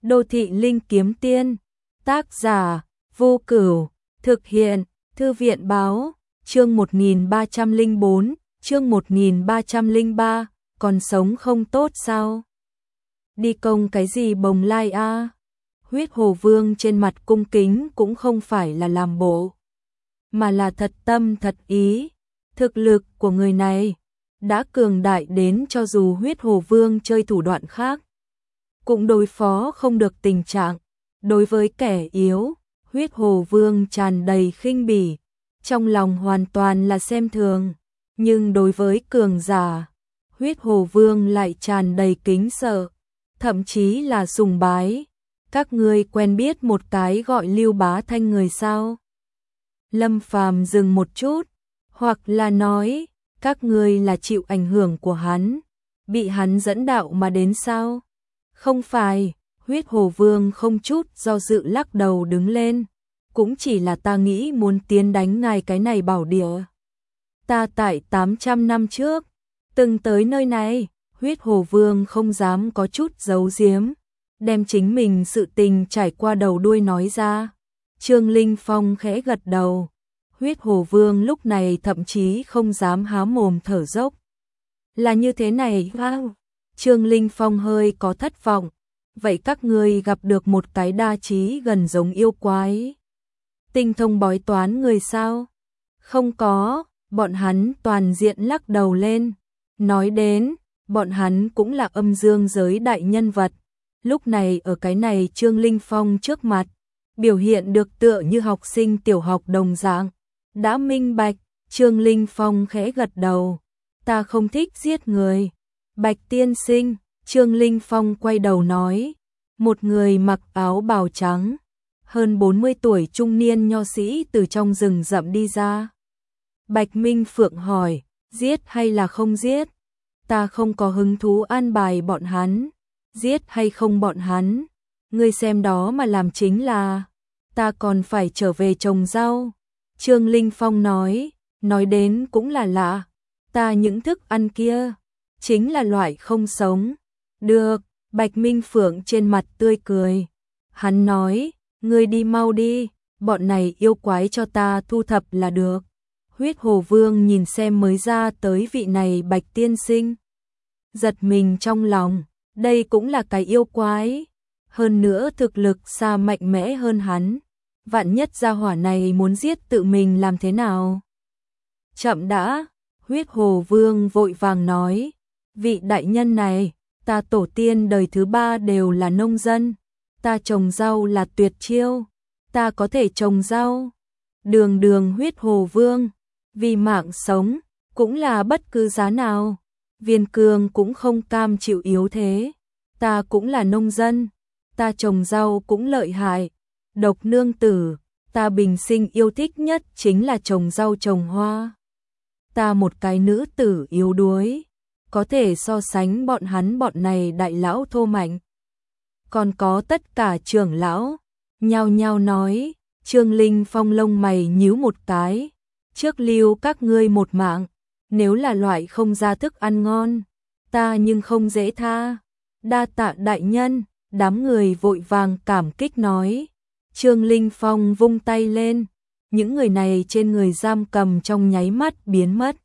Đô thị linh kiếm tiên, tác giả, Vô Cửu, thực hiện, Thư viện báo, chương 1304, chương 1303, còn sống không tốt sao? Đi công cái gì bồng lai a? Huyết Hồ Vương trên mặt cung kính cũng không phải là làm bộ, mà là thật tâm thật ý. Thực lực của người này đã cường đại đến cho dù Huyết Hồ Vương chơi thủ đoạn khác cũng đối phó không được tình trạng. Đối với kẻ yếu, Huyết Hồ Vương tràn đầy khinh bỉ, trong lòng hoàn toàn là xem thường, nhưng đối với cường giả, Huyết Hồ Vương lại tràn đầy kính sợ, thậm chí là sùng bái. Các ngươi quen biết một cái gọi Lưu Bá Thanh người sao? Lâm Phàm dừng một chút, hoặc là nói, các ngươi là chịu ảnh hưởng của hắn, bị hắn dẫn đạo mà đến sao? Không phải, Huyết Hồ Vương không chút do dự lắc đầu đứng lên, cũng chỉ là ta nghĩ muốn tiến đánh ngài cái này bảo địa. Ta tại 800 năm trước, từng tới nơi này. Huyết Hồ Vương không dám có chút giấu giếm, đem chính mình sự tình trải qua đầu đuôi nói ra. Trương Linh Phong khẽ gật đầu. Huyết Hồ Vương lúc này thậm chí không dám há mồm thở dốc. Là như thế này, wow. Trương Linh Phong hơi có thất vọng. Vậy các ngươi gặp được một cái đa trí gần giống yêu quái, tinh thông bói toán người sao? Không có, bọn hắn toàn diện lắc đầu lên. Nói đến, bọn hắn cũng là âm dương giới đại nhân vật. Lúc này ở cái này Trương Linh Phong trước mặt, biểu hiện được tựa như học sinh tiểu học đồng dạng. Đã minh bạch, Trương Linh Phong khẽ gật đầu. Ta không thích giết người. Bạch tiên sinh, Trương Linh Phong quay đầu nói. Một người mặc áo bào trắng, hơn 40 tuổi trung niên nho sĩ từ trong rừng rậm đi ra. Bạch Minh Phượng hỏi, giết hay là không giết? Ta không có hứng thú an bài bọn hắn, giết hay không bọn hắn, ngươi xem đó mà làm chính là, ta còn phải trở về trồng rau. Trương Linh Phong nói đến cũng là lạ, ta những thức ăn kia, chính là loại không sống. Được, Bạch Minh Phượng trên mặt tươi cười. Hắn nói, ngươi đi mau đi, bọn này yêu quái cho ta thu thập là được. Huyết Hồ Vương nhìn xem mới ra tới vị này Bạch tiên sinh, giật mình trong lòng, đây cũng là cái yêu quái, hơn nữa thực lực xa mạnh mẽ hơn hắn, vạn nhất gia hỏa này muốn giết tự mình làm thế nào? Chậm đã, Huyết Hồ Vương vội vàng nói, vị đại nhân này, ta tổ tiên đời thứ 3 đều là nông dân, ta trồng rau là tuyệt chiêu, ta có thể trồng rau. Đường Huyết Hồ Vương, vì mạng sống, cũng là bất cứ giá nào. Viên Cương cũng không cam chịu yếu thế. Ta cũng là nông dân, ta trồng rau cũng lợi hại. Độc nương tử, ta bình sinh yêu thích nhất chính là trồng rau trồng hoa. Ta một cái nữ tử yếu đuối, có thể so sánh bọn hắn bọn này đại lão thô mạnh. Còn có tất cả trưởng lão, nhao nhao nói. Trương Linh Phong lông mày nhíu một cái, trước lưu các ngươi một mạng. Nếu là loại không ra thức ăn ngon, ta nhưng không dễ tha. Đa tạ đại nhân, đám người vội vàng cảm kích nói. Trương Linh Phong vung tay lên, những người này trên người giam cầm trong nháy mắt biến mất.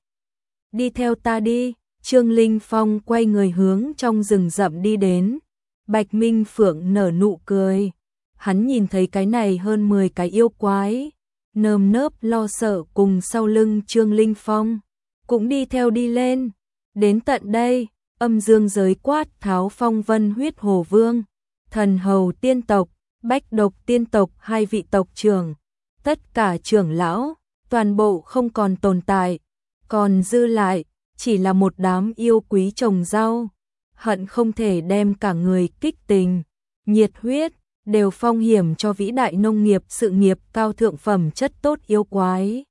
Đi theo ta đi, Trương Linh Phong quay người hướng trong rừng rậm đi đến. Bạch Minh Phượng nở nụ cười, hắn nhìn thấy cái này hơn 10 cái yêu quái, nơm nớp lo sợ cùng sau lưng Trương Linh Phong cũng đi theo đi lên. Đến tận đây, âm dương giới quát tháo phong vân Huyết Hồ Vương, thần hầu tiên tộc, bách độc tiên tộc 2 vị tộc trưởng, tất cả trưởng lão, toàn bộ không còn tồn tại, còn dư lại, chỉ là một đám yêu quý trồng rau, hận không thể đem cả người kích tình, nhiệt huyết, đều phong hiểm cho vĩ đại nông nghiệp sự nghiệp cao thượng phẩm chất tốt yêu quái.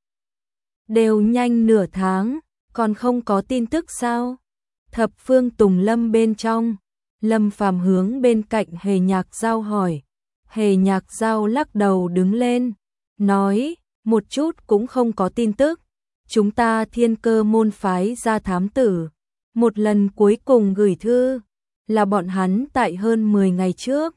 Đều nhanh nửa tháng, còn không có tin tức sao? Thập phương Tùng Lâm bên trong, Lâm Phàm hướng bên cạnh Hề Nhạc Giao hỏi. Hề Nhạc Giao lắc đầu đứng lên, nói, một chút cũng không có tin tức. Chúng ta Thiên Cơ môn phái ra thám tử, một lần cuối cùng gửi thư, là bọn hắn tại hơn 10 ngày trước.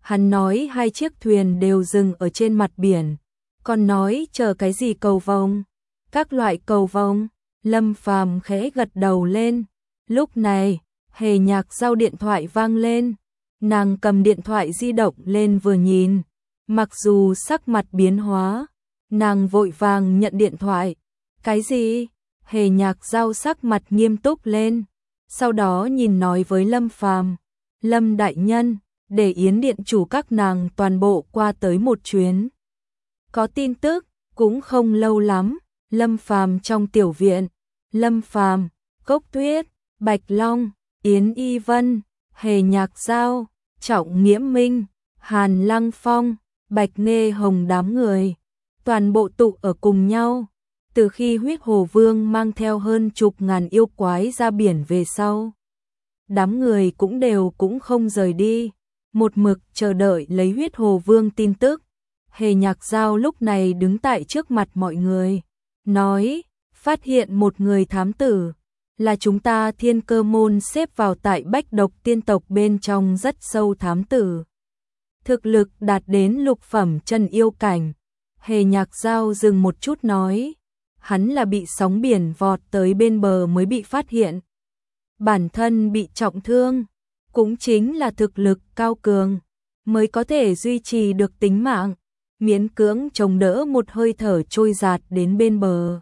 Hắn nói 2 chiếc thuyền đều dừng ở trên mặt biển, còn nói chờ cái gì cầu vồng, các loại cầu vồng. Lâm Phàm khẽ gật đầu lên. Lúc này, Hề Nhạc Giao điện thoại vang lên, nàng cầm điện thoại di động lên vừa nhìn, mặc dù sắc mặt biến hóa, nàng vội vàng nhận điện thoại. Cái gì? Hề Nhạc Giao sắc mặt nghiêm túc lên, sau đó nhìn nói với Lâm Phàm, Lâm đại nhân, để Yến điện chủ các nàng toàn bộ qua tới một chuyến. Có tin tức, cũng không lâu lắm, Lâm Phàm trong tiểu viện, Lâm Phàm, Cốc Tuyết, Bạch Long, Yến Y Vân, Hề Nhạc Giao, Trọng Nghiễm Minh, Hàn Lăng Phong, Bạch Nê Hồng đám người, toàn bộ tụ ở cùng nhau. Từ khi Huyết Hồ Vương mang theo hơn chục ngàn yêu quái ra biển về sau, đám người cũng không rời đi, một mực chờ đợi lấy Huyết Hồ Vương tin tức. Hề Nhạc Giao lúc này đứng tại trước mặt mọi người, nói, phát hiện một người thám tử, là chúng ta Thiên Cơ môn xếp vào tại Bách Độc tiên tộc bên trong rất sâu thám tử. Thực lực đạt đến lục phẩm chân yêu cảnh. Hề Nhạc Giao dừng một chút nói, hắn là bị sóng biển vọt tới bên bờ mới bị phát hiện. Bản thân bị trọng thương, cũng chính là thực lực cao cường, mới có thể duy trì được tính mạng, miễn cưỡng chống đỡ một hơi thở trôi giạt đến bên bờ.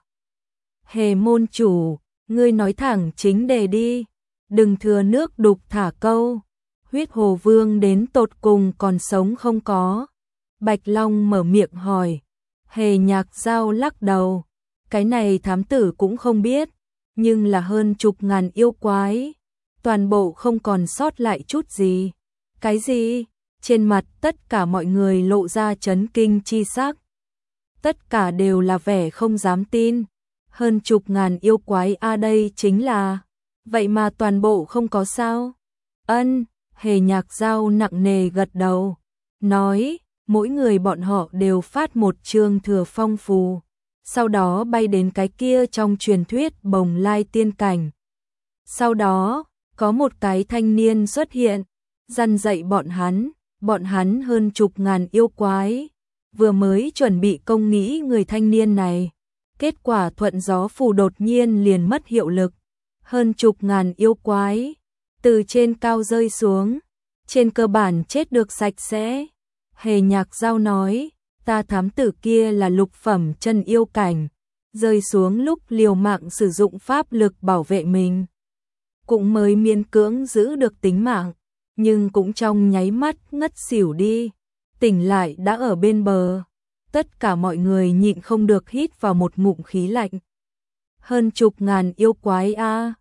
Hề môn chủ, ngươi nói thẳng chính đề đi, đừng thừa nước đục thả câu. Huyết Hồ Vương đến tột cùng còn sống không có? Bạch Long mở miệng hỏi. Hề Nhạc Giao lắc đầu, cái này thám tử cũng không biết, nhưng là hơn chục ngàn yêu quái, toàn bộ không còn sót lại chút gì. Cái gì? Trên mặt tất cả mọi người lộ ra chấn kinh chi sắc. Tất cả đều là vẻ không dám tin. Hơn chục ngàn yêu quái đây chính là, vậy mà toàn bộ không có sao? Ân, Hề Nhạc Giao nặng nề gật đầu, nói, mỗi người bọn họ đều phát một chương thừa phong phù, sau đó bay đến cái kia trong truyền thuyết Bồng Lai tiên cảnh. Sau đó, có một cái thanh niên xuất hiện, dăn dạy bọn hắn hơn chục ngàn yêu quái, vừa mới chuẩn bị công nghĩ người thanh niên này. Kết quả thuận gió phù đột nhiên liền mất hiệu lực, hơn chục ngàn yêu quái từ trên cao rơi xuống, trên cơ bản chết được sạch sẽ. Hề Nhạc Giao nói, ta thám tử kia là lục phẩm chân yêu cảnh, rơi xuống lúc liều mạng sử dụng pháp lực bảo vệ mình, cũng mới miễn cưỡng giữ được tính mạng, nhưng cũng trong nháy mắt ngất xỉu đi, tỉnh lại đã ở bên bờ. Tất cả mọi người nhịn không được hít vào một ngụm khí lạnh. Hơn chục ngàn yêu quái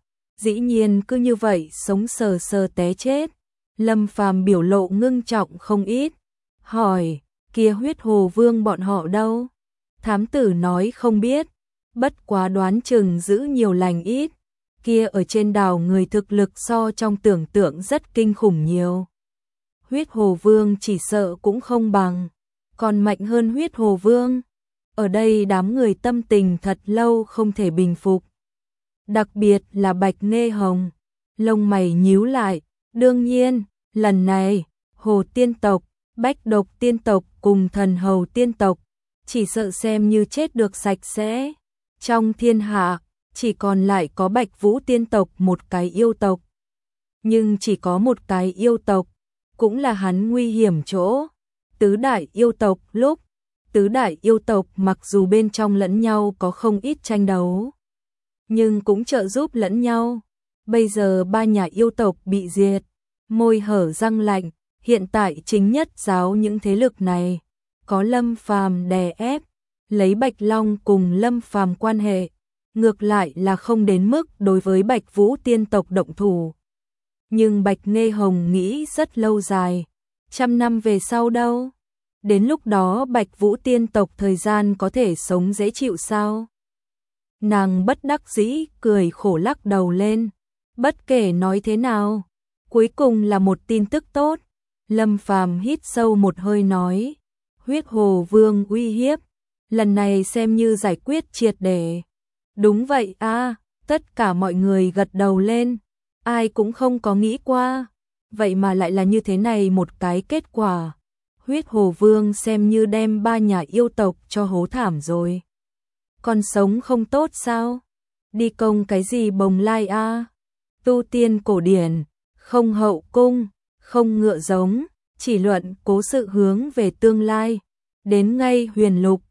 dĩ nhiên cứ như vậy sống sờ sờ té chết. Lâm Phàm biểu lộ ngưng trọng không ít, hỏi, kia Huyết Hồ Vương bọn họ đâu? Thám tử nói không biết, bất quá đoán chừng giữ nhiều lành ít, kia ở trên đảo người thực lực so trong tưởng tượng rất kinh khủng nhiều. Huyết Hồ Vương chỉ sợ cũng không bằng, còn mạnh hơn Huyết Hồ Vương. Ở đây đám người tâm tình thật lâu không thể bình phục. Đặc biệt là Bạch Nê Hồng, lông mày nhíu lại, đương nhiên, lần này, Hồ tiên tộc, Bách Độc tiên tộc cùng Thần Hầu tiên tộc, chỉ sợ xem như chết được sạch sẽ. Trong thiên hạ, chỉ còn lại có Bạch Vũ tiên tộc một cái yêu tộc. Nhưng chỉ có một cái yêu tộc, cũng là hắn nguy hiểm chỗ. Tứ đại yêu tộc tứ đại yêu tộc mặc dù bên trong lẫn nhau có không ít tranh đấu, nhưng cũng trợ giúp lẫn nhau. Bây giờ ba nhà yêu tộc bị diệt, môi hở răng lạnh, hiện tại chính nhất giáo những thế lực này, có Lâm Phàm đè ép, lấy Bạch Long cùng Lâm Phàm quan hệ, ngược lại là không đến mức đối với Bạch Vũ tiên tộc động thủ. Nhưng Bạch Nê Hồng nghĩ rất lâu dài, 100 năm về sau đâu? Đến lúc đó Bạch Vũ tiên tộc thời gian có thể sống dễ chịu sao? Nàng bất đắc dĩ cười khổ lắc đầu lên. Bất kể nói thế nào, cuối cùng là một tin tức tốt. Lâm Phàm hít sâu một hơi nói, Huyết Hồ Vương uy hiếp, lần này xem như giải quyết triệt để. Đúng vậy tất cả mọi người gật đầu lên, ai cũng không có nghĩ qua, vậy mà lại là như thế này một cái kết quả. Huyết Hồ Vương xem như đem 3 nhà yêu tộc cho hố thảm rồi. Còn sống không tốt sao? Đi công cái gì bồng lai a? Tu tiên cổ điển, không hậu cung, không ngựa giống, chỉ luận cố sự hướng về tương lai. Đến ngay huyền lục,